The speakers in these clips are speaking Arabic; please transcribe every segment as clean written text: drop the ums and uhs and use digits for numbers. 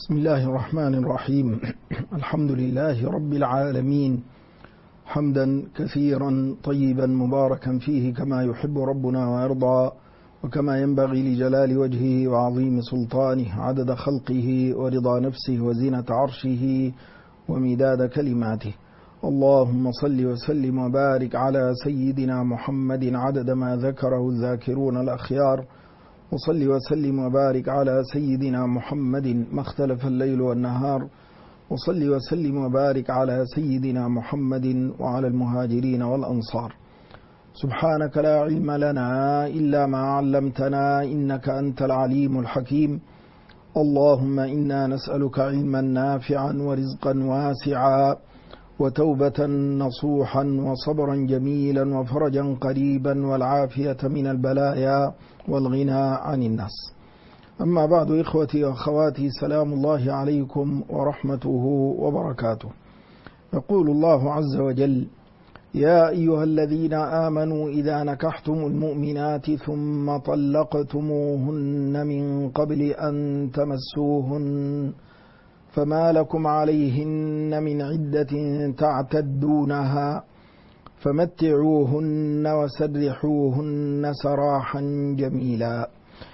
بسم الله الرحمن الرحيم. الحمد لله رب العالمين، حمدا كثيرا طيبا مباركا فيه كما يحب ربنا ويرضى، وكما ينبغي لجلال وجهه وعظيم سلطانه، عدد خلقه ورضا نفسه وزينة عرشه ومداد كلماته. اللهم صل وسلم وبارك على سيدنا محمد عدد ما ذكره الذاكرون الأخيار، وصل وسلم وبارك على سيدنا محمد ما اختلف الليل والنهار، وصل وسلم وبارك على سيدنا محمد وعلى المهاجرين والأنصار. سبحانك لا علم لنا إلا ما علمتنا إنك أنت العليم الحكيم. اللهم إنا نسألك علما نافعا ورزقا واسعا وتوبة نصوحا وصبرا جميلا وفرجا قريبا والعافية من البلايا والغنى عن الناس. أما بعد، إخوتي وأخواتي، سلام الله عليكم ورحمته وبركاته. يقول الله عز وجل: يا أيها الذين آمنوا إذا نكحتم المؤمنات ثم طلقتموهن من قبل أن تمسوهن فما لكم عليهن من عدة تعتدونها فمتعوهن وسرحوهن سراحا جميلا.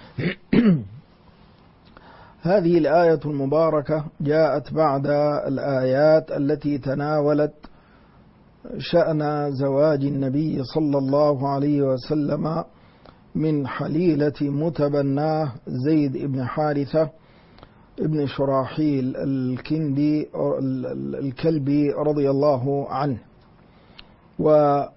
هذه الآية المباركة جاءت بعد الآيات التي تناولت شأن زواج النبي صلى الله عليه وسلم من حليلة متبناه زيد بن حارثة ابن شراحيل الكلبي رضي الله عنه. وكانت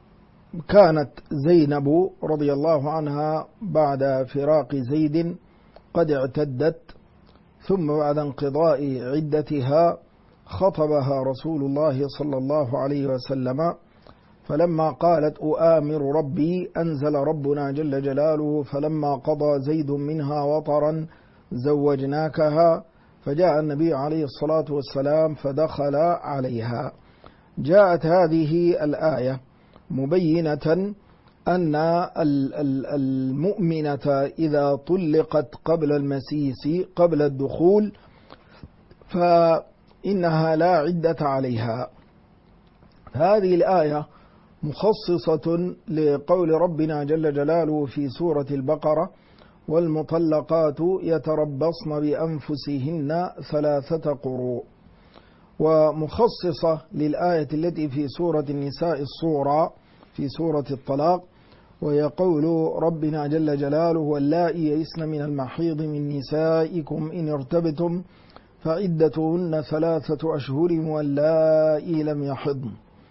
زينب رضي الله عنها بعد فراق زيد قد اعتدت، ثم بعد انقضاء عدتها خطبها رسول الله صلى الله عليه وسلم، فلما قالت أؤامر ربي أنزل ربنا جل جلاله: فلما قضى زيد منها وطرا زوجناكها. فجاء النبي عليه الصلاة والسلام فدخل عليها. جاءت هذه الآية مبينة أن المؤمنة إذا طلقت قبل المسيس قبل الدخول فإنها لا عدة عليها. هذه الآية مخصصة لقول ربنا جل جلاله في سورة البقرة: والمطلقات يتربصن بأنفسهن 3 قروء، ومخصصة للآية التي في سورة النساء الصورة في سورة الطلاق، وهي قول ربنا جل جلاله: واللائي يئسن من المحيض من نسائكم إن ارتبتم فعدتهن 3 أشهر واللائي لم يحضن.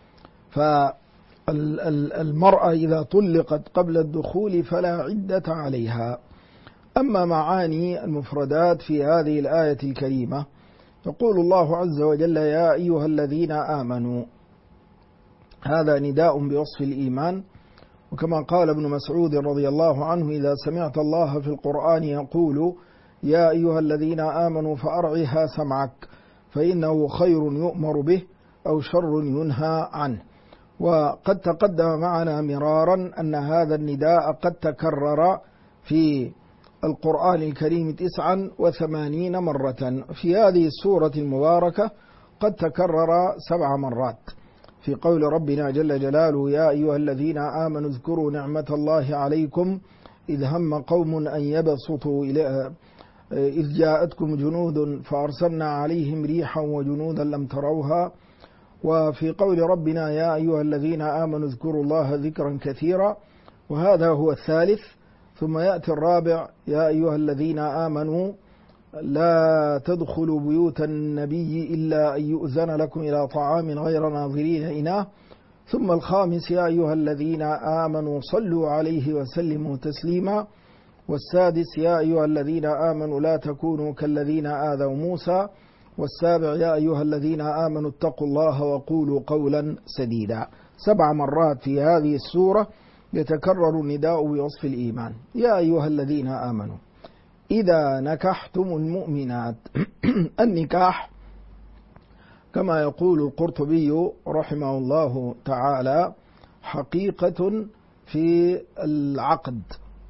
فالمرأة إذا طلقت قبل الدخول فلا عدة عليها. أما معاني المفردات في هذه الآية الكريمة، يقول الله عز وجل: يا أيها الذين آمنوا. هذا نداء بوصف الإيمان، وكما قال ابن مسعود رضي الله عنه: إذا سمعت الله في القرآن يقول يا أيها الذين آمنوا فأرعها سمعك، فإنه خير يؤمر به أو شر ينهى عنه. وقد تقدم معنا مرارا أن هذا النداء قد تكرر في القرآن الكريم 89 مرة. في هذه السورة المباركة قد تكرر 7 مرات في قول ربنا جل جلاله: يا أيها الذين آمنوا اذكروا نعمة الله عليكم إذ هم قوم أن يبسطوا إذ جاءتكم جنود فأرسلنا عليهم ريحا وجنودا لم تروها. وفي قول ربنا: يا أيها الذين آمنوا اذكروا الله ذكرا كثيرا، وهذا هو الثالث. ثم يأتي الرابع: يا أيها الذين آمنوا لا تدخلوا بيوت النبي إلا أن يؤذن لكم إلى طعام غير ناظرين إناه. ثم الخامس: يا أيها الذين آمنوا صلوا عليه وسلموا تسليما. والسادس: يا أيها الذين آمنوا لا تكونوا كالذين آذوا موسى. والسابع: يا أيها الذين آمنوا اتقوا الله وقولوا قولا سديدا. 7 مرات في هذه السورة يتكرر النداء بوصف الإيمان: يا أيها الذين آمنوا إذا نكحتم المؤمنات. النكاح كما يقول القرطبي رحمه الله تعالى حقيقة في العقد،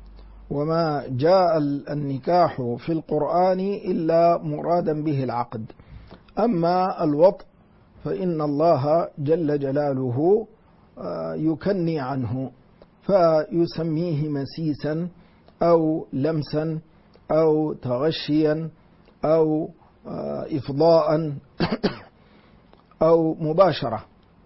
وما جاء النكاح في القرآن إلا مرادا به العقد. أما الوطء فإن الله جل جلاله يكني عنه فيسميه مسيسا أو لمسا أو تغشيا أو إفضاء أو مباشرة،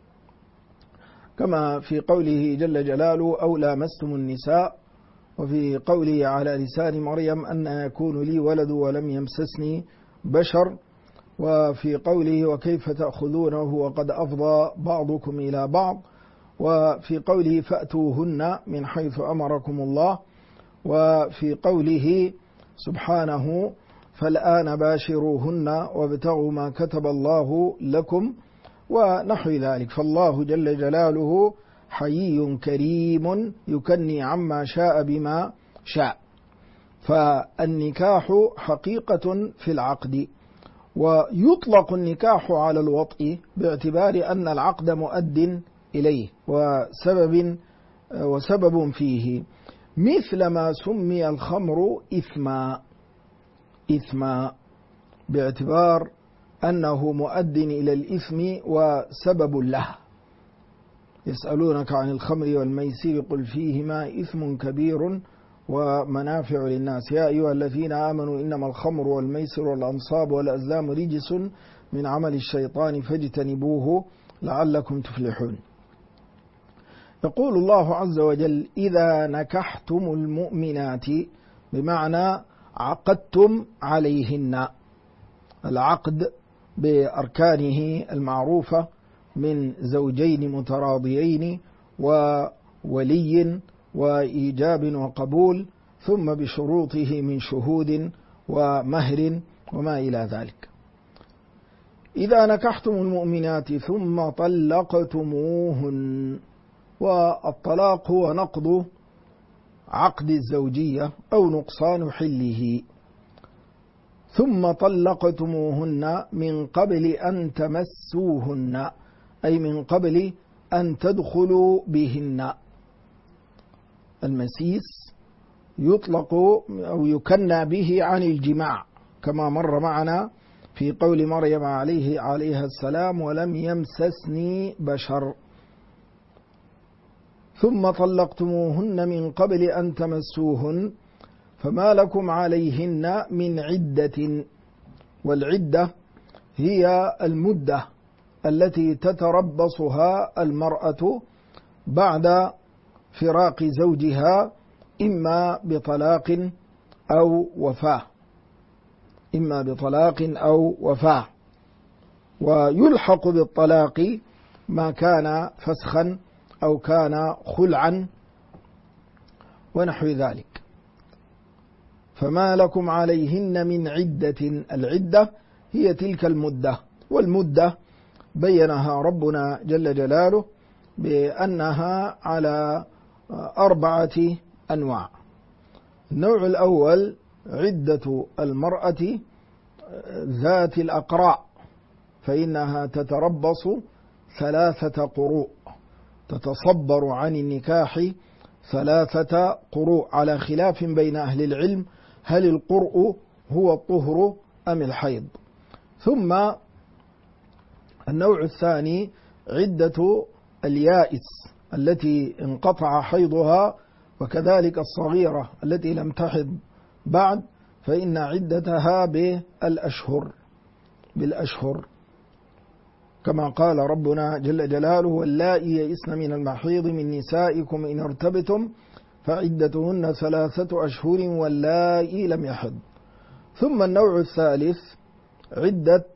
كما في قوله جل جلاله أو لامستم النساء، وفي قوله على لسان مريم أن يكون لي ولد ولم يمسسني بشر، وفي قوله وكيف تأخذونه وقد أفضى بعضكم إلى بعض، وفي قوله فأتوهن من حيث أمركم الله، وفي قوله سبحانه فالآن باشروهن وابتغوا ما كتب الله لكم ونحو ذلك. فالله جل جلاله حيي كريم يكني عما شاء بما شاء. فالنكاح حقيقة في العقد، ويطلق النكاح على الوطء باعتبار أن العقد مؤد إليه وسبب فيه، مثل ما سمي الخمر إثما باعتبار أنه مؤد إلى الإثم وسبب له. يسألونك عن الخمر والميسر قل فيهما إثم كبير ومنافع للناس يا أيها الذين آمنوا إنما الخمر والميسر والأنصاب والأزلام رجس من عمل الشيطان فاجتنبوه لعلكم تفلحون. يقول الله عز وجل إذا نكحتم المؤمنات، بمعنى عقدتم عليهن. العقد بأركانه المعروفة من زوجين متراضيين وولي وإيجاب وقبول، ثم بشروطه من شهود ومهر وما إلى ذلك. إذا نكحتم المؤمنات ثم طلقتموهن، والطلاق هو نقض عقد الزوجية أو نقصان حله. ثم طلقتموهن من قبل أن تمسوهن، أي من قبل أن تدخلوا بهن. المسيس يطلق أو يكنى به عن الجماع، كما مر معنا في قول مريم عليها السلام ولم يمسسني بشر. ثم طلقتموهن من قبل أن تمسوهن فما لكم عليهن من عدة، والعدة هي المدة التي تتربصها المرأة بعد فراق زوجها، إما بطلاق أو وفاة، ويلحق بالطلاق ما كان فسخا أو كان خلعا ونحو ذلك. فما لكم عليهن من عدة، العدة هي تلك المدة، والمدة بينها ربنا جل جلاله بأنها على 4 أنواع. النوع الأول عدة المرأة ذات الأقراء، فإنها تتربص 3 قروء، تتصبر عن النكاح 3 قروء، على خلاف بين أهل العلم هل القرء هو الطهر أم الحيض. ثم النوع الثاني عدة اليائس التي انقطع حيضها، وكذلك الصغيرة التي لم تحض بعد، فإن عدتها بالأشهر، كما قال ربنا جل جلاله واللائي يئسن من المحيض من نسائكم إن ارتبتم فعدتهن 3 أشهر واللائي لم يحض. ثم النوع الثالث عدة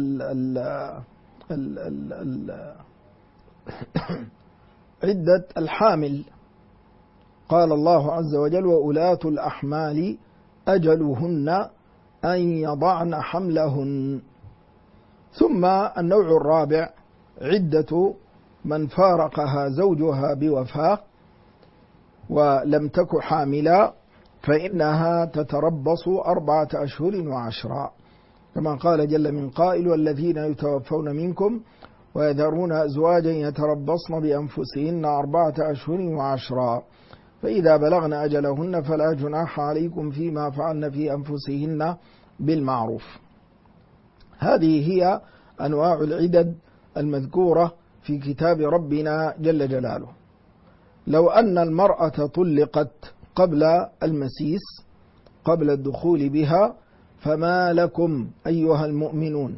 عدة الحامل، قال الله عز وجل وأولاة الأحمال أجلهن أن يضعن حملهن. ثم النوع الرابع عدة من فارقها زوجها بوفاة ولم تك حاملا، فإنها تتربص 4 أشهر و10، كما قال جل من قائل والذين يتوفون منكم ويذرون أزواجا يتربصن بأنفسهن 4 أشهر و10. فإذا بلغن أجلهن فلا جناح عليكم فيما فعلن في أنفسهن بالمعروف. هذه هي أنواع العدد المذكورة في كتاب ربنا جل جلاله. لو أن المرأة طلقت قبل المسيس، قبل الدخول بها، فما لكم أيها المؤمنون.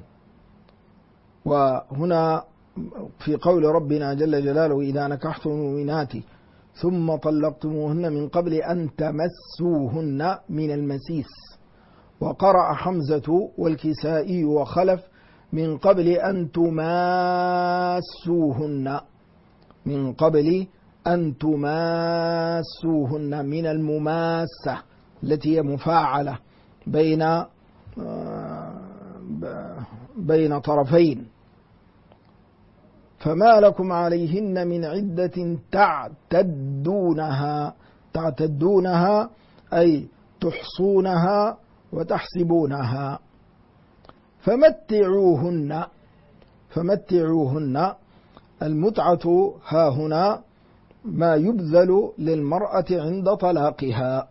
وهنا في قول ربنا جل جلاله: إذا نكحتم المؤمنات ثم طلقتموهن من قبل أن تمسوهن من المسيس. وقرأ حمزة والكسائي وخلف: من قبل أن تماسوهن، من قبل أن تماسوهن، من المماسة التي هي مفاعلة بين طرفين. فما لكم عليهن من عدة تعتدونها أي تحصونها وتحسبونها. فمتعوهن. المتعة ها هنا ما يبذل للمرأة عند طلاقها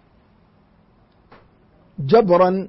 جبرا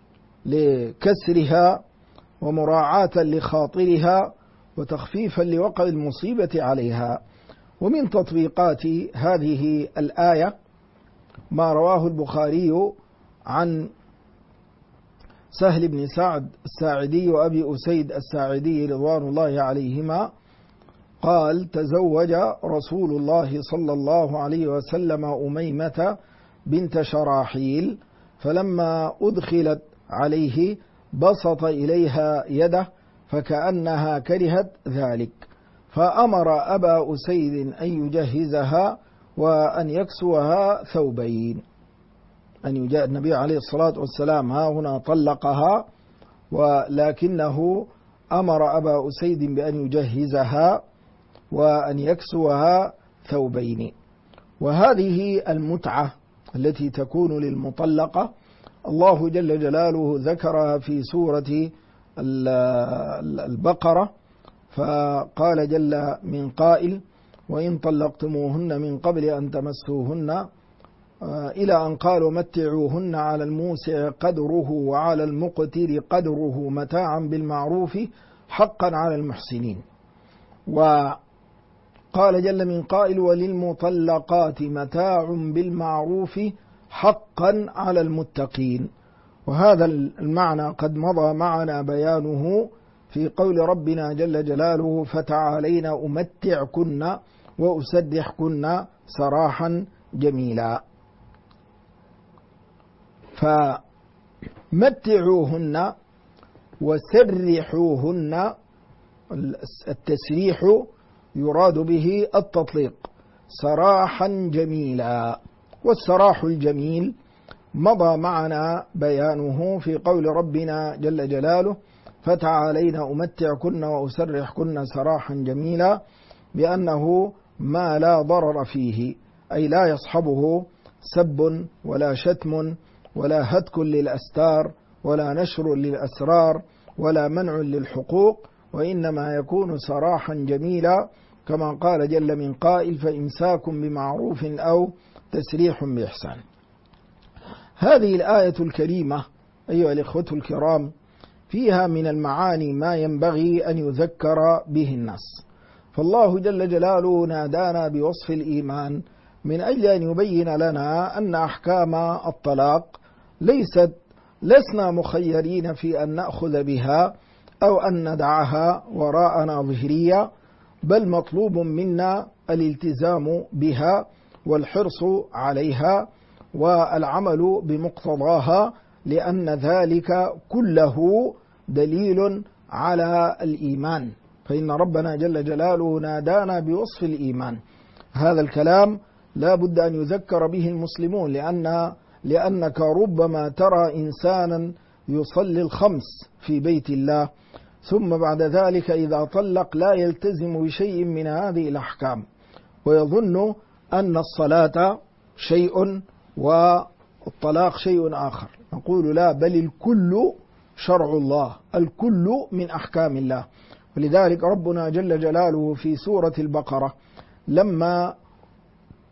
لكسرها ومراعاة لخاطرها وتخفيفا لوقع المصيبة عليها. ومن تطبيقات هذه الآية ما رواه البخاري عن سهل بن سعد الساعدي وأبي أسيد الساعدي رضوان الله عليهما قال: تزوج رسول الله صلى الله عليه وسلم أميمة بنت شراحيل، فلما أدخلت عليه بسط إليها يده فكأنها كرهت ذلك، فأمر أبا أسيد أن يجهزها وأن يكسوها ثوبين. النبي عليه الصلاة والسلام ها هنا طلقها، ولكنه أمر أبا أسيد بأن يجهزها وأن يكسوها ثوبين. وهذه المتعة التي تكون للمطلقة الله جل جلاله ذكرها في سورة البقرة، فقال جل من قائل: وإن طلقتموهن من قبل أن تمسوهن، إلى أن قالوا: متعوهن على الموسع قدره وعلى المقتر قدره متاعا بالمعروف حقا على المحسنين. وقال جل من قائل: وللمطلقات متاع بالمعروف حقا على المتقين. وهذا المعنى قد مضى معنا بيانه في قول ربنا جل جلاله: فتعالين أمتعكن وأسرحكن سراحا جميلا. فمتعوهن وسرحوهن، التسريح يراد به التطليق، سراحا جميلا. والسراح الجميل مضى معنا بيانه في قول ربنا جل جلاله: فتعالين أمتعكن وأسرحكن سراحا جميلا، بأنه ما لا ضرر فيه، أي لا يصحبه سب ولا شتم ولا هتك للأستار ولا نشر للأسرار ولا منع للحقوق، وإنما يكون سراحا جميلا، كما قال جل من قائل: فإمساك بمعروف أو تسريح بإحسان. هذه الآية الكريمة أيها الإخوة الكرام فيها من المعاني ما ينبغي أن يذكر به الناس. فالله جل جلاله نادانا بوصف الإيمان من أجل أن يبين لنا أن أحكام الطلاق لسنا مخيرين في أن نأخذ بها أو أن ندعها وراءنا ظهريا، بل مطلوب منا الالتزام بها والحرص عليها والعمل بمقتضاها، لأن ذلك كله دليل على الإيمان. فإن ربنا جل جلاله نادانا بوصف الإيمان. هذا الكلام لا بد أن يذكر به المسلمون، لأنك ربما ترى إنسانا يصلي الخمس في بيت الله، ثم بعد ذلك إذا طلق لا يلتزم بشيء من هذه الأحكام، ويظن أن الصلاة شيء والطلاق شيء آخر. نقول لا، بل الكل شرع الله، الكل من أحكام الله. ولذلك ربنا جل جلاله في سورة البقرة لما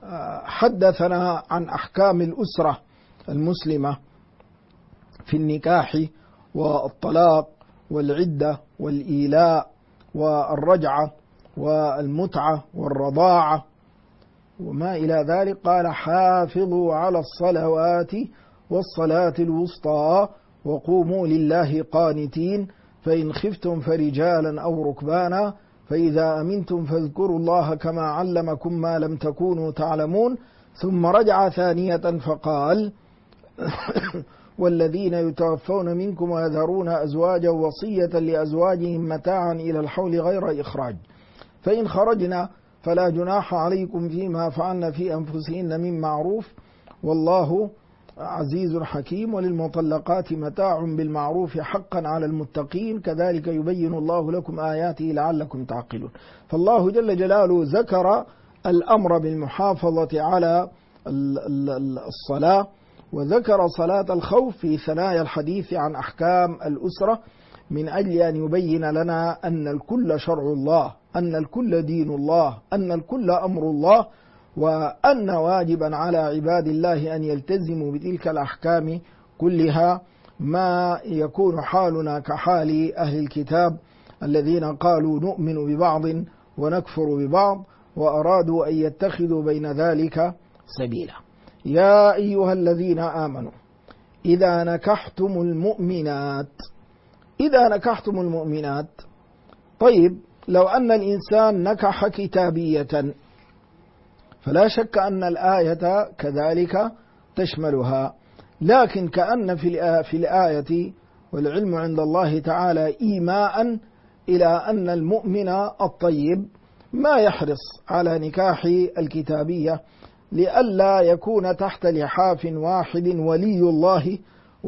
حدثنا عن أحكام الأسرة المسلمة في النكاح والطلاق والعدة والإيلاء والرجعة والمتعة والرضاعة وما إلى ذلك. قال حافظوا على الصلوات والصلاة الوسطى وقوموا لله قانتين فإن خفتم فرجالا أو ركبانا فإذا أمنتم فاذكروا الله كما علمكم ما لم تكونوا تعلمون. ثم رجع ثانية فقال والذين يتوفون منكم ويذرون أزواجا وصية لأزواجهم متاعا إلى الحول غير إخراج فإن خرجنا فلا جناح عليكم فيما فعلن في أنفسهن من معروف والله عزيز حكيم. وللمطلقات متاع بالمعروف حقا على المتقين كذلك يبين الله لكم آياته لعلكم تعقلون. فالله جل جلاله ذكر الأمر بالمحافظة على الصلاة وذكر صلاة الخوف في ثنايا الحديث عن أحكام الأسرة من أجل أن يبين لنا أن الكل شرع الله، أن الكل دين الله، أن الكل أمر الله، وأن واجبا على عباد الله أن يلتزموا بتلك الأحكام كلها، ما يكون حالنا كحال أهل الكتاب الذين قالوا نؤمن ببعض ونكفر ببعض وأرادوا أن يتخذوا بين ذلك سبيلا. يا أيها الذين آمنوا إذا نكحتم المؤمنات، طيب لو أن الإنسان نكح كتابية فلا شك أن الآية كذلك تشملها، لكن كأن في الآية والعلم عند الله تعالى إيماء إلى أن المؤمن الطيب ما يحرص على نكاح الكتابية لئلا يكون تحت لحاف واحد ولي الله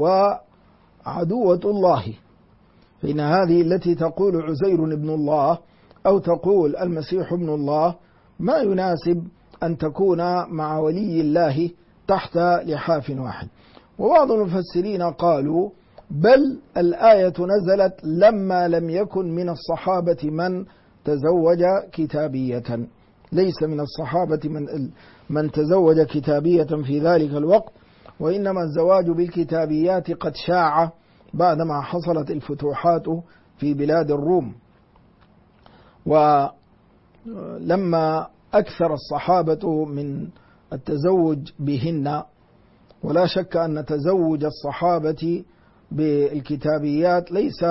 وعدوة الله، فإن هذه التي تقول عزير ابن الله أو تقول المسيح ابن الله ما يناسب أن تكون مع ولي الله تحت لحاف واحد. وبعض المفسرين قالوا بل الآية نزلت لما لم يكن من الصحابة من تزوج كتابية، ليس من الصحابة من تزوج كتابية في ذلك الوقت، وإنما الزواج بالكتابيات قد شاع بعدما حصلت الفتوحات في بلاد الروم، ولما أكثر الصحابة من التزوج بهن، ولا شك أن تزوج الصحابة بالكتابيات ليس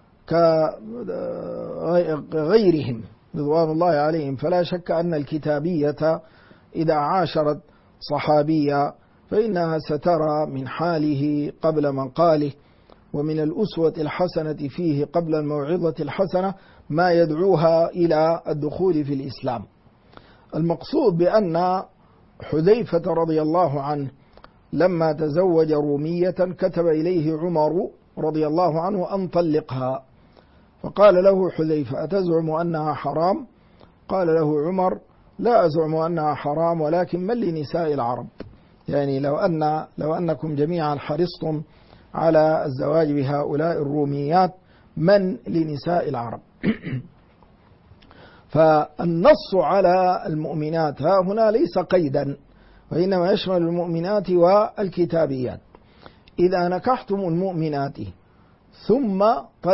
كغيرهم رضوان الله عليهم، فلا شك أن الكتابية إذا عاشرت صحابيا فإنها سترى من حاله قبل مقاله ومن الأسوة الحسنة فيه قبل الموعظة الحسنة ما يدعوها إلى الدخول في الإسلام. المقصود بأن حذيفة رضي الله عنه لما تزوج رومية كتب إليه عمر رضي الله عنه أن طلقها، فقال له حذيفة أتزعم أنها حرام؟ قال له عمر لا أزعم أنها حرام ولكن من لنساء العرب، يعني لو أنكم جميعا حرصتم على الزواج بهؤلاء الروميات من لنساء العرب. فالنص على المؤمنات ها هنا ليس قيدا، وإنما يشمل المؤمنات والكتابيات. إذا نكحتم المؤمنات ثم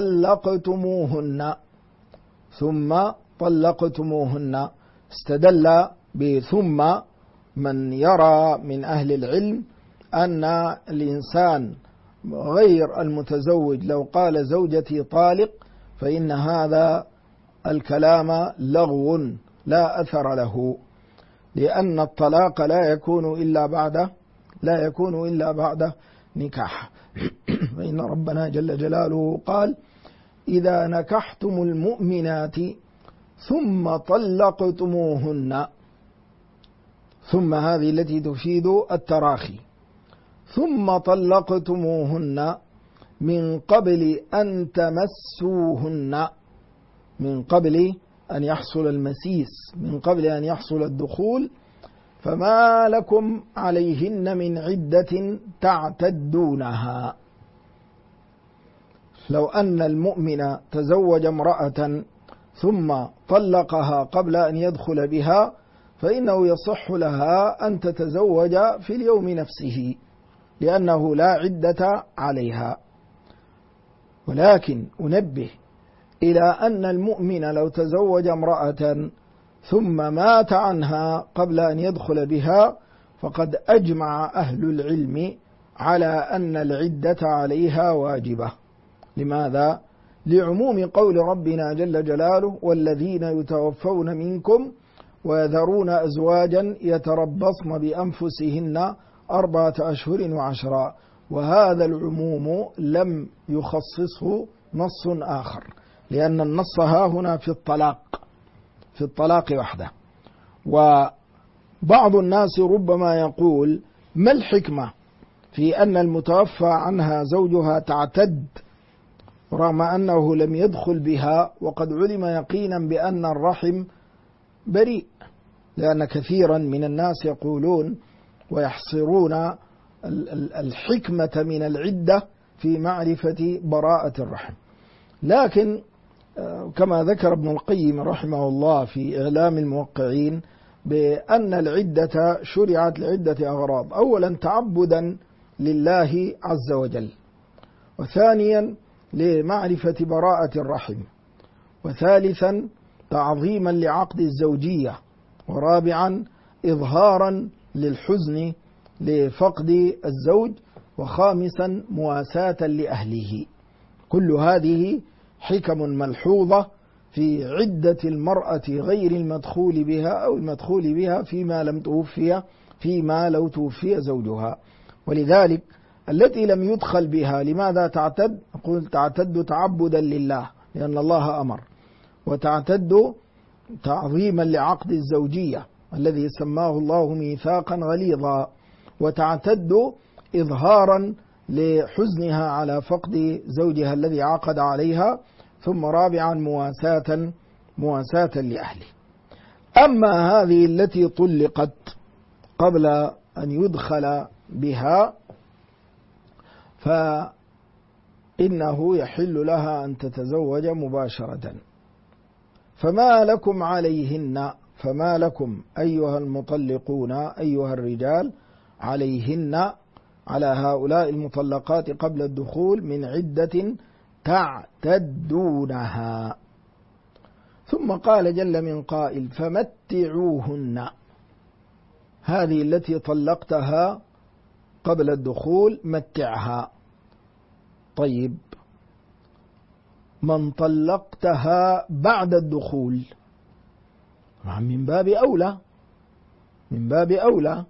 طلقتموهن استدل بثم من يرى من أهل العلم أن الإنسان غير المتزوج لو قال زوجتي طالق فإن هذا الكلام لغو لا أثر له، لأن الطلاق لا يكون إلا بعد نكاح. فإن ربنا جل جلاله قال إذا نكحتم المؤمنات ثم طلقتموهن، ثم هذه التي تفيد التراخي، ثم طلقتموهن من قبل أن تمسوهن، من قبل أن يحصل المسيس، من قبل أن يحصل الدخول، فما لكم عليهن من عدة تعتدونها. لو أن المؤمن تزوج امرأة ثم طلقها قبل أن يدخل بها فإنه يصح لها أن تتزوج في اليوم نفسه لأنه لا عدة عليها. ولكن أنبه إلى أن المؤمن لو تزوج امرأة ثم مات عنها قبل أن يدخل بها فقد أجمع أهل العلم على أن العدة عليها واجبة. لماذا؟ لعموم قول ربنا جل جلاله: والذين يتوفون منكم ويذرون أزواجا يتربصن بأنفسهن 4 أشهر و10. وهذا العموم لم يخصصه نص آخر، لأن النص ها هنا في الطلاق وحده. وبعض الناس ربما يقول: ما الحكمة في أن المتوفى عنها زوجها تعتد رغم أنه لم يدخل بها وقد علم يقينا بأن الرحم بريء؟ لأن كثيرا من الناس يقولون ويحصرون الحكمة من العدة في معرفة براءة الرحم. لكن كما ذكر ابن القيم رحمه الله في إعلام الموقعين بأن العدة شرعت لعدة أغراض: أولا تعبدا لله عز وجل، وثانيا لمعرفة براءة الرحم، وثالثا تعظيما لعقد الزوجية، ورابعا إظهارا للحزن لفقد الزوج، وخامسا مواساة لأهله. كل هذه حكم ملحوظة في عدة المرأة غير المدخول بها أو المدخول بها فيما لو توفي زوجها. ولذلك التي لم يدخل بها لماذا تعتد؟ أقول تعتد تعبدا لله لأن الله أمر، وتعتد تعظيما لعقد الزوجية الذي سماه الله ميثاقا غليظا، وتعتد إظهارا لحزنها على فقد زوجها الذي عقد عليها، ثم رابعا مواساة لأهله. أما هذه التي طلقت قبل أن يدخل بها فإنه يحل لها أن تتزوج مباشرة. فما لكم أيها المطلقون أيها الرجال عليهن على هؤلاء المطلقات قبل الدخول من عدة تعتدونها. ثم قال جل من قائل: فمتعوهن. هذه التي طلقتها قبل الدخول متعها. طيب، من طلقتها بعد الدخول من باب أولى.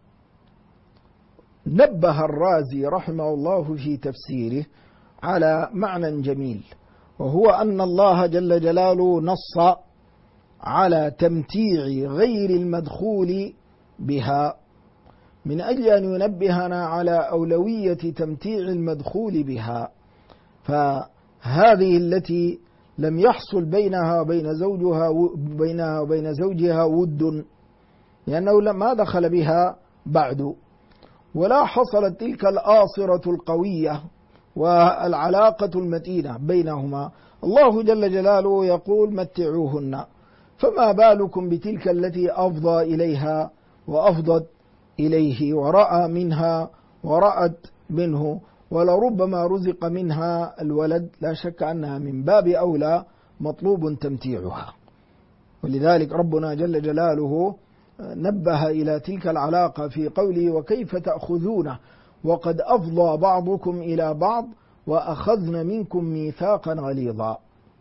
نبه الرازي رحمه الله في تفسيره على معنى جميل، وهو أن الله جل جلاله نص على تمتيع غير المدخول بها من أجل أن ينبهنا على أولوية تمتيع المدخول بها. فهذه التي لم يحصل بينها وبين زوجها ود، لأنه ما دخل بها بعد، ولا حصلت تلك الآصرة القوية والعلاقة المتينة بينهما. الله جل جلاله يقول: متعوهن. فما بالكم بتلك التي أفضى إليها وأفضت إليه ورأى منها ورأت منه، ولربما رزق منها الولد، لا شك أنها من باب أولى مطلوب تمتيعها. ولذلك ربنا جل جلاله نبه إلى تلك العلاقة في قوله: وكيف تأخذونه وقد أفضى بعضكم إلى بعض وأخذن منكم ميثاقا غليظا.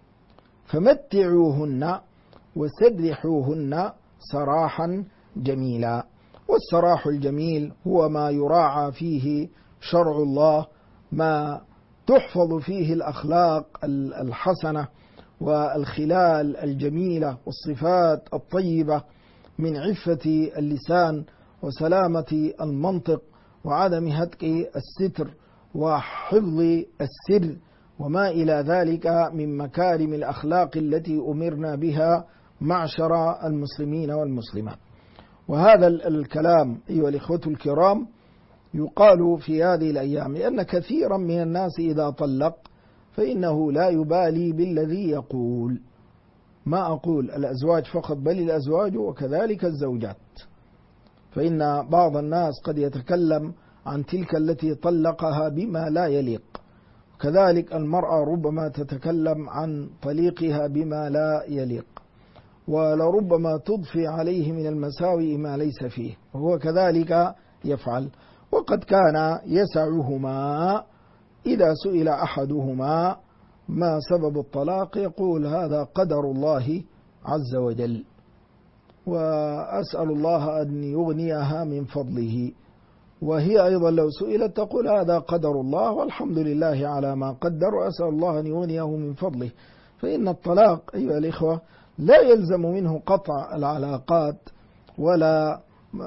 فمتعوهن وسرحوهن سراحا جميلا. والسراح الجميل هو ما يراعى فيه شرع الله، ما تحفظ فيه الأخلاق الحسنة والخلال الجميلة والصفات الطيبة من عفة اللسان وسلامة المنطق وعدم هتك الستر وحفظ السر وما إلى ذلك من مكارم الأخلاق التي أمرنا بها معشر المسلمين والمسلمات. وهذا الكلام أيها الإخوة الكرام يقال في هذه الأيام، لأن كثيرا من الناس إذا طلق فإنه لا يبالي بالذي يقول، ما أقول الأزواج فقط بل الأزواج وكذلك الزوجات، فإن بعض الناس قد يتكلم عن تلك التي طلقها بما لا يليق، كذلك المرأة ربما تتكلم عن طليقها بما لا يليق، ولربما تضفي عليه من المساوئ ما ليس فيه، وهو كذلك يفعل. وقد كان يسعهما إذا سئل أحدهما ما سبب الطلاق يقول هذا قدر الله عز وجل، وأسأل الله أن يغنيها من فضله. وهي أيضا لو سئلت تقول هذا قدر الله والحمد لله على ما قدر، وأسأل الله أن يغنيه من فضله. فإن الطلاق أيها الإخوة لا يلزم منه قطع العلاقات ولا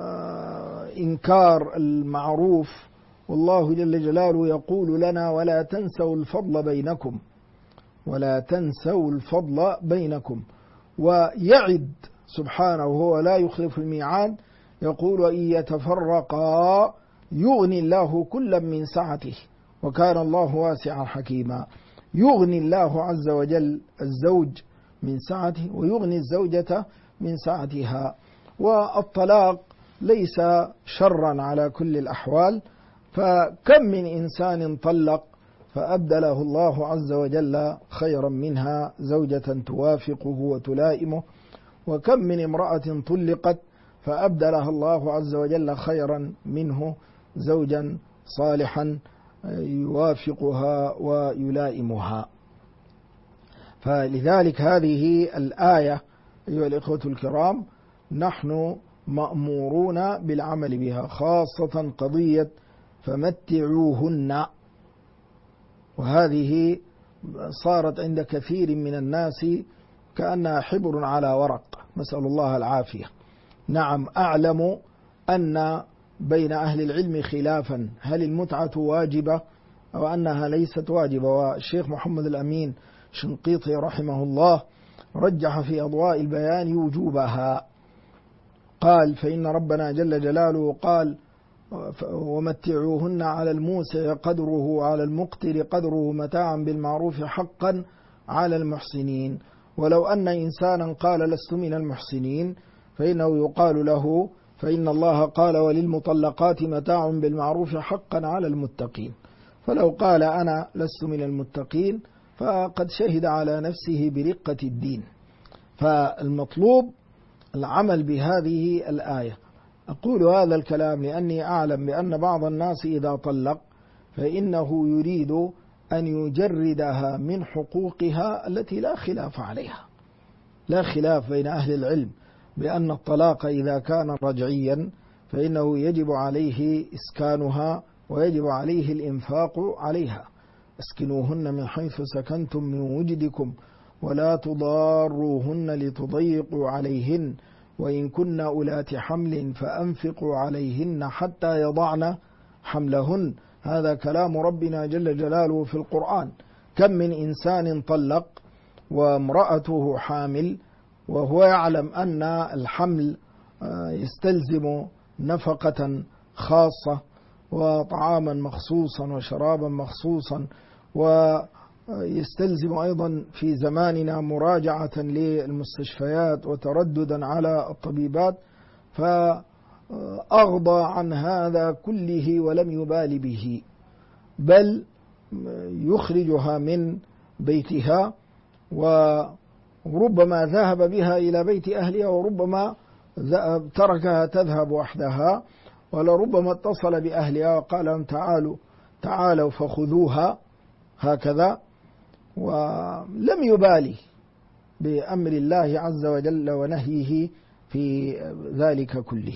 إنكار المعروف، والله جل جلاله يقول لنا ولا تنسوا الفضل بينكم، ولا تنسوا الفضل بينكم، ويعد سبحانه وهو لا يخلف الميعاد، يقول وإن يتفرقا يغني الله كلا من سعته وكان الله واسعا حكيما. يغني الله عز وجل الزوج من سعته ويغني الزوجة من سعتها. والطلاق ليس شرا على كل الأحوال، فكم من إنسان طلق فأبدله الله عز وجل خيرا منها زوجة توافقه وتلائمه، وكم من امرأة طلقت فأبدلها الله عز وجل خيرا منه زوجا صالحا يوافقها ويلائمها. فلذلك هذه الآية أيها الإخوة الكرام نحن مأمورون بالعمل بها، خاصة قضية فمتعوهن، وهذه صارت عند كثير من الناس كأنها حبر على ورق، نسأل الله العافية. نعم أعلم أن بين أهل العلم خلافا هل المتعة واجبة أو أنها ليست واجبة، والشيخ محمد الأمين شنقيطي رحمه الله رجح في أضواء البيان وجوبها، قال فإن ربنا جل جلاله قال ومتعوهن على الموسع قدره وعلى المقتر قدره متاعا بالمعروف حقا على المحسنين. ولو أن إنسانا قال لست من المحسنين فإنه يقال له فإن الله قال وللمطلقات متاع بالمعروف حقا على المتقين، فلو قال أنا لست من المتقين فقد شهد على نفسه برقة الدين. فالمطلوب العمل بهذه الآية. أقول هذا الكلام لأني أعلم بأن بعض الناس إذا طلق فإنه يريد أن يجردها من حقوقها التي لا خلاف عليها، لا خلاف بين أهل العلم بأن الطلاق إذا كان رجعيا فإنه يجب عليه إسكانها ويجب عليه الإنفاق عليها. اسكنوهن من حيث سكنتم من وجدكم ولا تضاروهن لتضيقوا عليهن وإن كن أولات حمل فأنفقوا عليهن حتى يضعن حملهن. هذا كلام ربنا جل جلاله في القرآن. كم من إنسان طلق وامرأته حامل وهو يعلم أن الحمل يستلزم نفقة خاصة وطعاما مخصوصا وشرابا مخصوصا، ويستلزم أيضا في زماننا مراجعة للمستشفيات وترددا على الطبيبات، فأغضى عن هذا كله ولم يبال به، بل يخرجها من بيتها وربما ذهب بها إلى بيت أهلها وربما تركها تذهب وحدها، ولربما اتصل بأهلها وقال لهم تعالوا فخذوها هكذا، ولم يبالي بأمر الله عز وجل ونهيه في ذلك كله.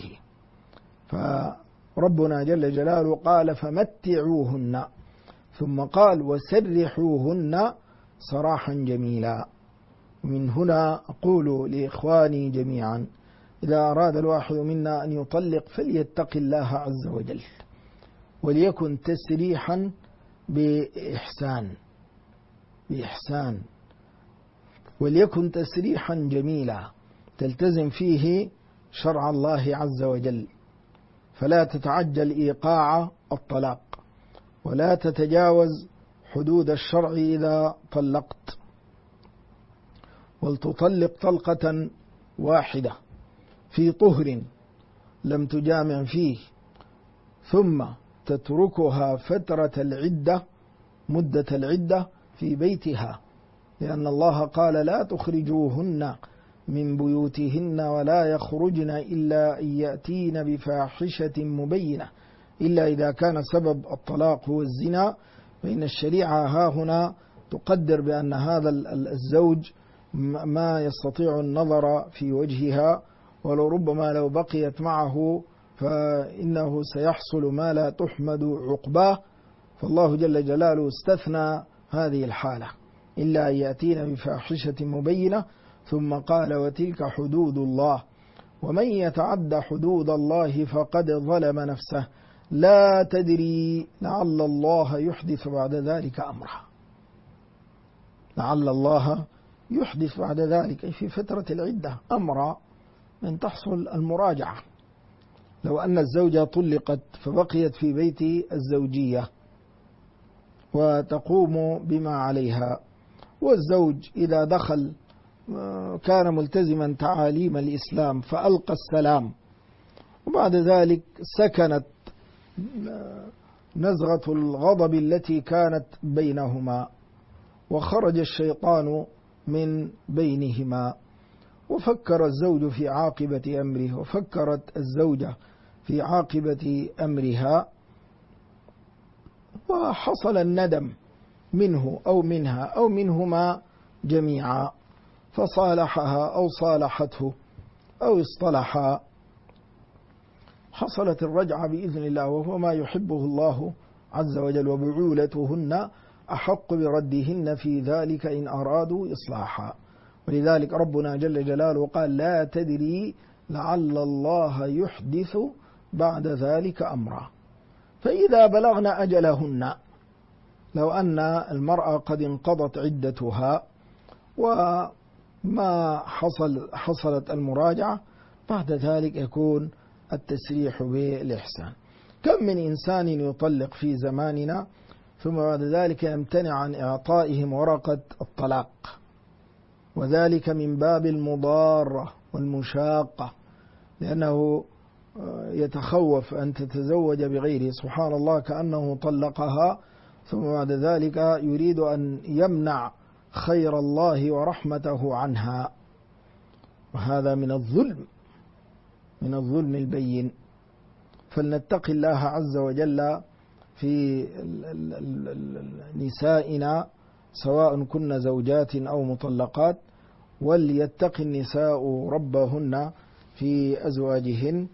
فربنا جل جلاله قال فمتعوهن، ثم قال وسرحوهن سراحا جميلا. من هنا أقول لإخواني جميعا إذا أراد الواحد منا أن يطلق فليتق الله عز وجل وليكن تسريحا بإحسان وليكن تسريحا جميلا تلتزم فيه شرع الله عز وجل، فلا تتعجل إيقاع الطلاق ولا تتجاوز حدود الشرع إذا طلقت. ولتطلق طلقة واحدة في طهر لم تجامع فيه، ثم تتركها فترة العدة مدة العدة في بيتها، لأن الله قال لا تخرجوهن من بيوتهن ولا يخرجن إلا أن يأتين بفاحشة مبينة إلا إذا كان سبب الطلاق هو الزنا، فإن الشريعة ها هنا تقدر بأن هذا الزوج ما يستطيع النظر في وجهها، ولربما لو بقيت معه فإنه سيحصل ما لا تحمد عقباه، فالله جل جلاله استثنى هذه الحالة إلا أن يأتين بفاحشة مبينة، ثم قال وتلك حدود الله ومن يتعد حدود الله فقد ظلم نفسه لا تدري لعل الله يحدث بعد ذلك أمرا. لعل الله يحدث بعد ذلك في فترة العدة أمرا من تحصل المراجعة. لو أن الزوجة طلقت فبقيت في بيت الزوجية وتقوم بما عليها، والزوج إذا دخل كان ملتزما تعاليم الإسلام فألقى السلام، وبعد ذلك سكنت نزغة الغضب التي كانت بينهما وخرج الشيطان من بينهما، وفكر الزوج في عاقبة أمره وفكرت الزوجة في عاقبة أمرها، وحصل الندم منه أو منها أو منهما جميعا، فصالحها أو صالحته أو اصطلحا، حصلت الرجعة بإذن الله، وهو ما يحبه الله عز وجل، وبعولتهن أحق بردهن في ذلك إن أرادوا إصلاحا. ولذلك ربنا جل جلاله قال لا تدري لعل الله يحدث بعد ذلك أمرا. فإذا بلغن أجلهن، لو أن المرأة قد انقضت عدتها وما حصلت المراجعة، بعد ذلك يكون التسريح بالإحسان. كم من إنسان يطلق في زماننا ثم بعد ذلك يمتنع عن إعطائهم ورقة الطلاق، وذلك من باب المضارة والمشاقة، لأنه يتخوف أن تتزوج بغيره، سبحان الله كأنه طلقها ثم بعد ذلك يريد أن يمنع خير الله ورحمته عنها، وهذا من الظلم البين. فلنتقي الله عز وجل في نسائنا سواء كن زوجات أو مطلقات، وليتقي النساء ربهن في أزواجهن،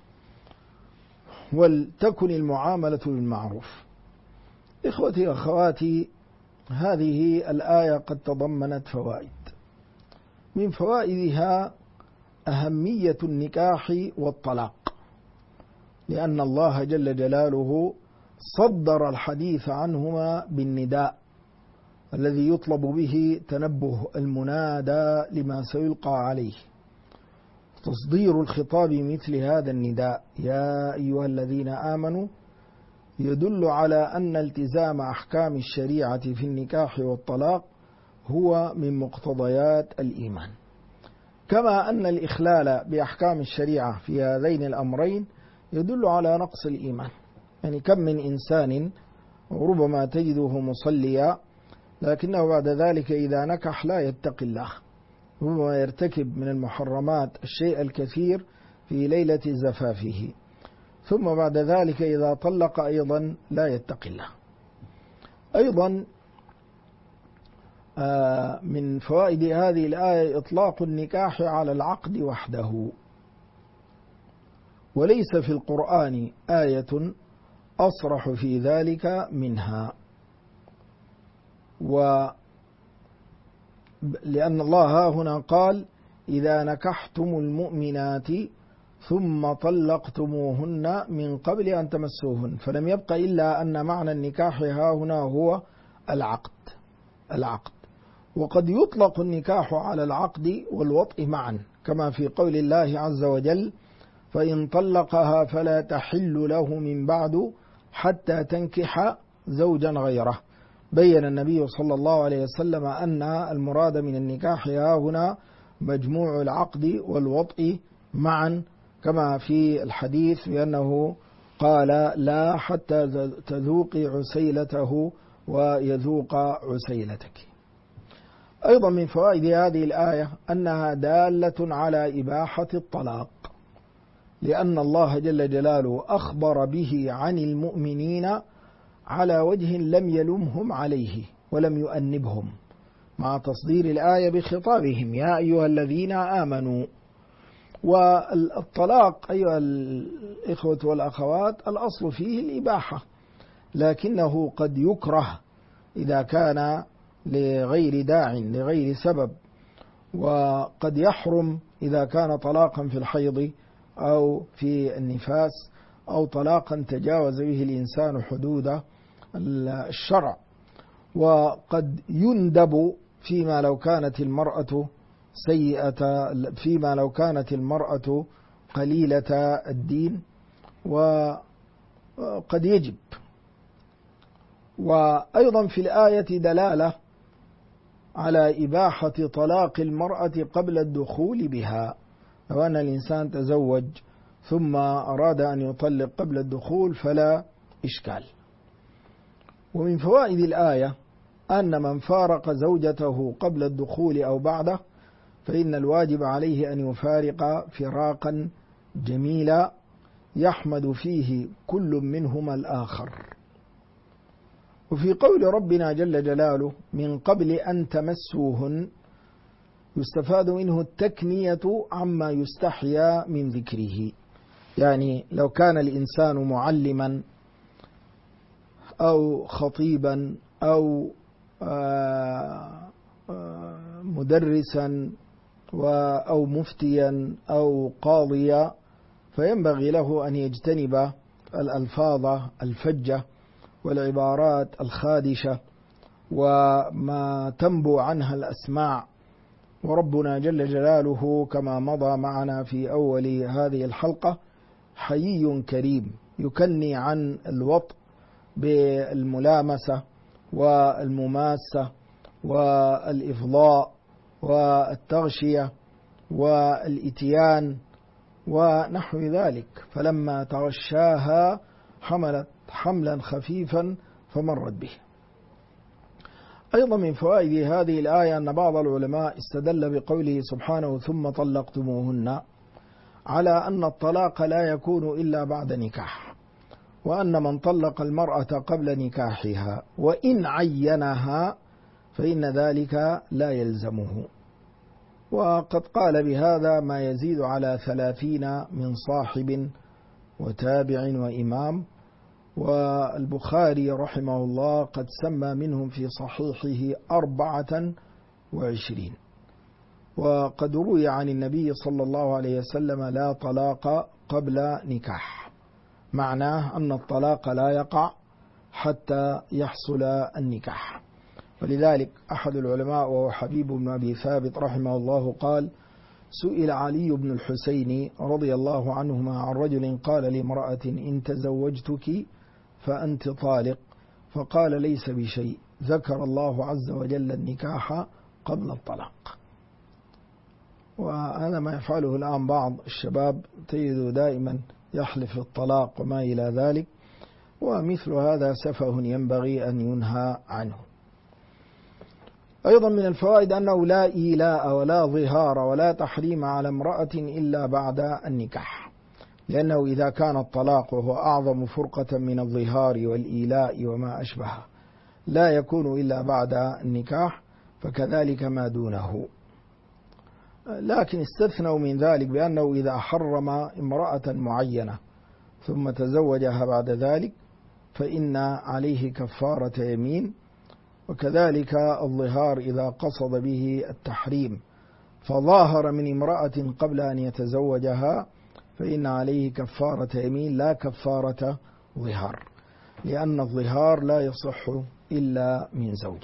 ولتكن المعاملة بالمعروف. إخوتي أخواتي، هذه الآية قد تضمنت فوائد، من فوائدها أهمية النكاح والطلاق، لأن الله جل جلاله صدر الحديث عنهما بالنداء الذي يطلب به تنبه المنادى لما سيلقى عليه. تصدير الخطاب مثل هذا النداء يا أيها الذين آمنوا يدل على أن التزام أحكام الشريعة في النكاح والطلاق هو من مقتضيات الإيمان، كما أن الإخلال بأحكام الشريعة في هذين الأمرين يدل على نقص الإيمان. يعني كم من إنسان ربما تجده مصليا لكنه بعد ذلك إذا نكح لا يتقي الله، ربما يرتكب من المحرمات الشيء الكثير في ليلة زفافه، ثم بعد ذلك إذا طلق أيضا لا يتقي الله. أيضا من فوائد هذه الآية إطلاق النكاح على العقد وحده، وليس في القرآن آية أصرح في ذلك منها، لأن الله هنا قال إذا نكحتم المؤمنات ثم طلقتموهن من قبل أن تمسوهن، فلم يبق إلا أن معنى النكاح هنا هو العقد. وقد يطلق النكاح على العقد والوطء معا، كما في قول الله عز وجل فإن طلقها فلا تحل له من بعد حتى تنكح زوجا غيره، بين النبي صلى الله عليه وسلم أن المراد من النكاح هنا مجموع العقد والوطء معا، كما في الحديث بأنه قال لا حتى تذوقي عسيلته ويذوق عسيلتك. أيضا من فوائد هذه الآية أنها دالة على إباحة الطلاق، لأن الله جل جلاله أخبر به عن المؤمنين على وجه لم يلمهم عليه ولم يؤنبهم، مع تصدير الآية بخطابهم يا أيها الذين آمنوا. والطلاق أيها الإخوة والأخوات الأصل فيه الإباحة، لكنه قد يكره إذا كان لغير داع لغير سبب، وقد يحرم إذا كان طلاقا في الحيض أو في النفاس أو طلاقا تجاوز به الإنسان حدود الشرع. وقد يندب فيما لو كانت المرأة سيئة، فيما لو كانت المرأة قليلة الدين، وقد يجب. وأيضا في الآية دلالة على إباحة طلاق المرأة قبل الدخول بها، لو أن الإنسان تزوج ثم أراد أن يطلق قبل الدخول فلا إشكال. ومن فوائد الآية أن من فارق زوجته قبل الدخول أو بعده فإن الواجب عليه أن يفارق فراقا جميلا يحمد فيه كل منهما الآخر. وفي قول ربنا جل جلاله من قبل أن تمسوهن يستفاد منه التكنية عما يستحيا من ذكره، يعني لو كان الإنسان معلما أو خطيبا أو مدرسا أو مفتيا أو قاضيا فينبغي له أن يجتنب الألفاظ الفجة والعبارات الخادشة وما تنبو عنها الأسماع. وربنا جل جلاله كما مضى معنا في أول هذه الحلقة حيي كريم يكني عن الوطء بالملامسة والمماسة والإفضاء والتغشية والإتيان ونحو ذلك، فلما تغشاها حملت حملا خفيفا فمرت به. أيضا من فوائد هذه الآية أن بعض العلماء استدل بقوله سبحانه ثم طلقتموهن على أن الطلاق لا يكون إلا بعد نكاح، وأن من طلق المرأة قبل نكاحها وإن عينها فإن ذلك لا يلزمه. وقد قال بهذا ما يزيد على 30 من صاحب وتابع وإمام، والبخاري رحمه الله قد سمى منهم في صحيحه 24. وقد روي عن النبي صلى الله عليه وسلم لا طلاق قبل نكاح، معناه أن الطلاق لا يقع حتى يحصل النكاح. ولذلك أحد العلماء وهو حبيب بن أبي ثابت رحمه الله قال سئل علي بن الحسين رضي الله عنهما عن رجل قال لامرأة إن تزوجتك فأنت طالق، فقال ليس بشيء، ذكر الله عز وجل النكاح قبل الطلاق. وهذا ما يفعله الآن بعض الشباب، تجد دائما يحلف الطلاق وما إلى ذلك، ومثل هذا سفه ينبغي أن ينهى عنه. أيضا من الفوائد أنه لا إيلاء ولا ظهار ولا تحريم على امرأة إلا بعد النكاح، لأنه إذا كان الطلاق وهو أعظم فرقة من الظهار والإيلاء وما أشبهه لا يكون إلا بعد النكاح، فكذلك ما دونه. لكن استثنوا من ذلك بأنه إذا حرم امرأة معينة ثم تزوجها بعد ذلك فإن عليه كفارة يمين، وكذلك الظهار إذا قصد به التحريم فظاهر من امرأة قبل أن يتزوجها فإن عليه كفارة يمين لا كفارة ظهار، لأن الظهار لا يصح إلا من زوجة.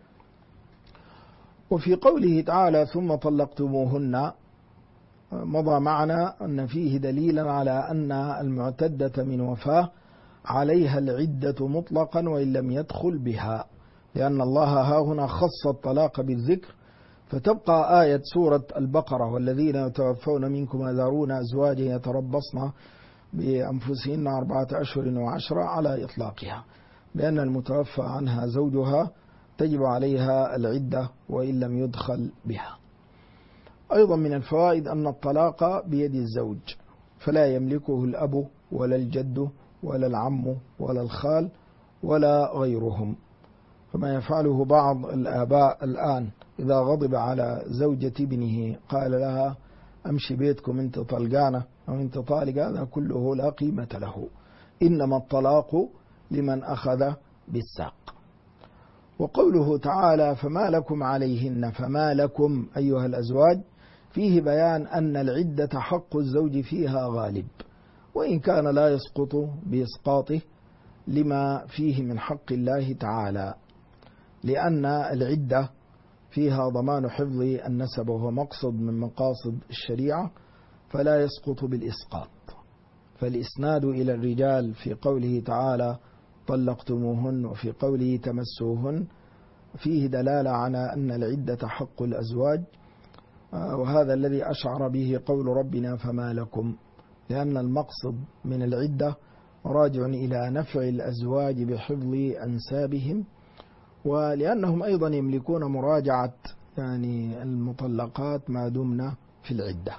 وفي قوله تعالى ثم طلقتموهن مضى معنا أن فيه دليلا على أن المعتدة من وفاة عليها العدة مطلقا وإن لم يدخل بها، لأن الله ها هنا خص الطلاق بالذكر، فتبقى آية سورة البقرة والذين يتوفون منكم ويذرون أزواجا يتربصن بأنفسهن 4 أشهر و10 على إطلاقها، لأن المتوفى عنها زوجها تجب عليها العدة وإن لم يدخل بها. أيضا من الفوائد أن الطلاق بيد الزوج، فلا يملكه الأب ولا الجد ولا العم ولا الخال ولا غيرهم، كما يفعله بعض الآباء الآن إذا غضب على زوجة ابنه قال لها أمشي بيتكم أنت طلقانة أو أنت طالق، هذا كله لا قيمة له، إنما الطلاق لمن أخذ بالساق. وقوله تعالى فما لكم عليهن، فما لكم أيها الأزواج، فيه بيان أن العدة حق الزوج فيها غالب، وإن كان لا يسقط بإسقاطه لما فيه من حق الله تعالى، لأن العدة فيها ضمان حفظ النسب وهو مقصد من مقاصد الشريعة، فلا يسقط بالإسقاط. فالإسناد إلى الرجال في قوله تعالى طلقتموهن وفي قوله تمسوهن فيه دلالة على أن العدة حق الأزواج، وهذا الذي أشعر به قول ربنا فما لكم، لأن المقصد من العدة راجع إلى نفع الأزواج بحفظ أنسابهم، ولأنهم أيضا يملكون مراجعة المطلقات ما دمنا في العدة.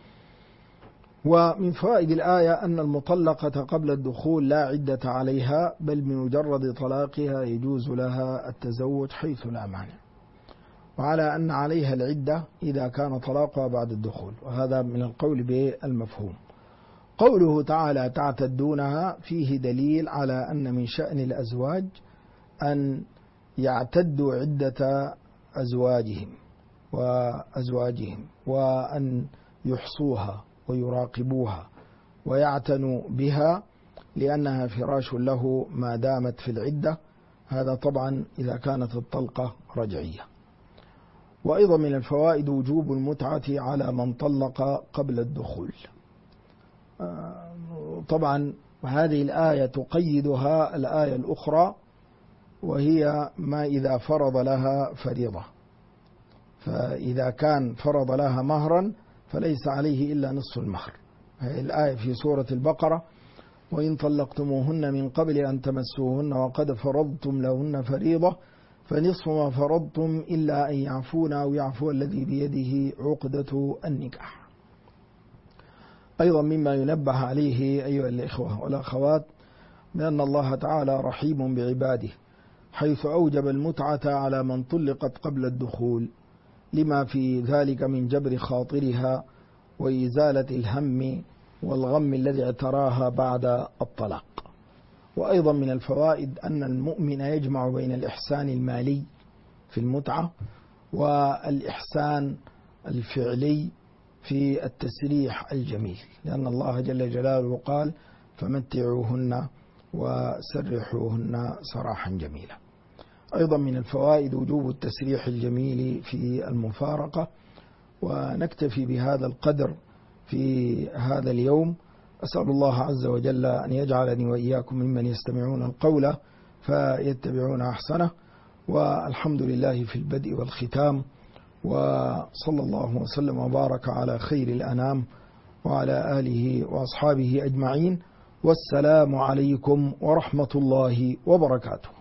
ومن فوائد الآية أن المطلقة قبل الدخول لا عدة عليها، بل بمجرد طلاقها يجوز لها التزوج حيث لا مانع، وعلى أن عليها العدة إذا كان طلاقها بعد الدخول، وهذا من القول بالمفهوم. قوله تعالى تعتدونها فيه دليل على أن من شأن الأزواج أن يعتدوا عدة أزواجهم وأن يحصوها ويراقبوها ويعتنوا بها، لأنها فراش له ما دامت في العدة، هذا طبعا إذا كانت الطلقة رجعية. وأيضا من الفوائد وجوب المتعة على من طلق قبل الدخول. طبعا هذه الآية تقيدها الآية الأخرى، وهي ما إذا فرض لها فريضة، فإذا كان فرض لها مهرا فليس عليه إلا نصف المهر. هذه الآية في سورة البقرة وإن طلقتموهن من قبل أن تمسوهن وقد فرضتم لهن فريضة فنصف ما فرضتم إلا أن يعفون أو يعفو الذي بيده عقدة النكاح. أيضا مما ينبه عليه أيها الإخوة والأخوات بأن الله تعالى رحيم بعباده، حيث أوجب المتعة على من طلقت قبل الدخول، لما في ذلك من جبر خاطرها وإزالة الهم والغم الذي اعتراها بعد الطلاق. وأيضا من الفوائد أن المؤمن يجمع بين الإحسان المالي في المتعة والإحسان الفعلي في التسريح الجميل، لأن الله جل جلاله قال فمتعوهن وسرحوهن سراحا جميلا. أيضا من الفوائد وجوب التسريح الجميل في المفارقة. ونكتفي بهذا القدر في هذا اليوم. أسأل الله عز وجل أن يجعلني وإياكم ممن يستمعون القول فيتبعون أحسنه، والحمد لله في البدء والختام، وصلى الله وسلم وبارك على خير الأنام وعلى آله وأصحابه أجمعين، والسلام عليكم ورحمة الله وبركاته.